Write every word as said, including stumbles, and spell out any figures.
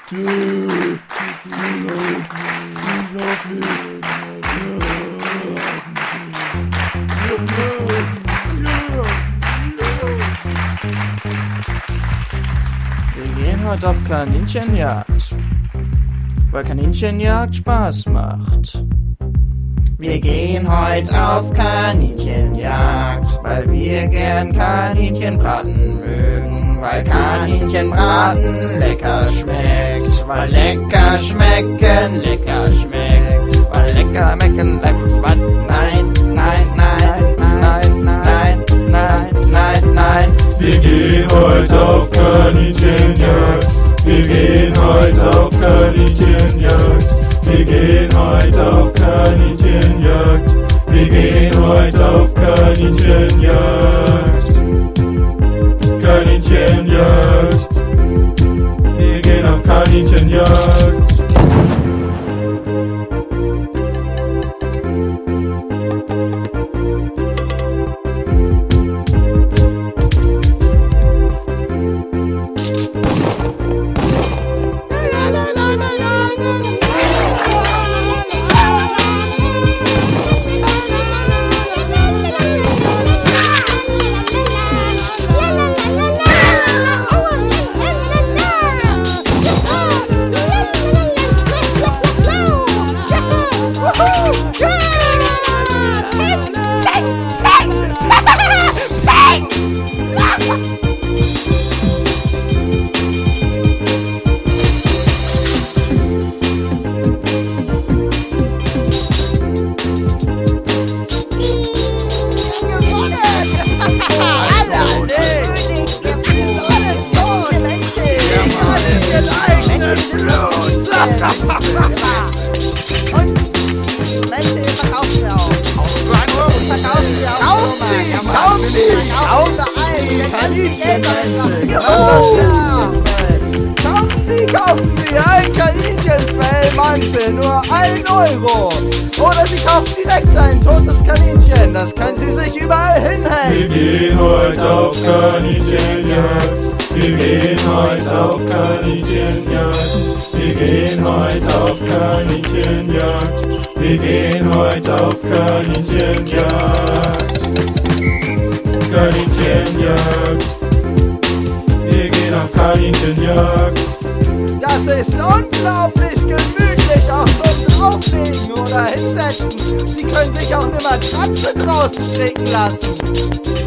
Wir gehen heute auf Kaninchenjagd, weil Kaninchenjagd Spaß macht. Wir gehen heute auf Kaninchenjagd, weil wir gern Kaninchenbraten mögen. Weil Kaninchenbraten lecker schmeckt, weil lecker schmecken, lecker schmeckt. Weil lecker schmecken, lecker, nein, nein, nein, nein, nein, nein, nein, nein. Wir gehen heute auf Kaninchenjagd. Wir gehen heute auf Kaninchenjagd. Wir gehen heute auf Kaninchenjagd. Wir gehen heute auf Kaninchenjagd. Kaninchenjagd. Wir gehen auf Kaninchenjagd. Und Menschen verkaufen sie auch. Verkaufen sie auch. Kaufen sie! Kaufen sie! Kaufen sie! Kaufen sie! Kaufen sie ein Kaninchenfell, manche nur ein Euro. Oder sie kaufen direkt ein totes Kaninchen, das können sie sich überall hinhängen. Wir gehen heute auf Kaninchenjagd. Wir gehen heute auf Kaninchenjagd. Wir gehen heute auf Kaninchenjagd. Wir gehen heute auf Kaninchenjagd. Kaninchenjagd. Wir gehen auf Kaninchenjagd. Das ist unglaublich gemütlich, auch zum Drauflegen oder hinsetzen. Sie können sich auch eine Matratze draußen stricken lassen.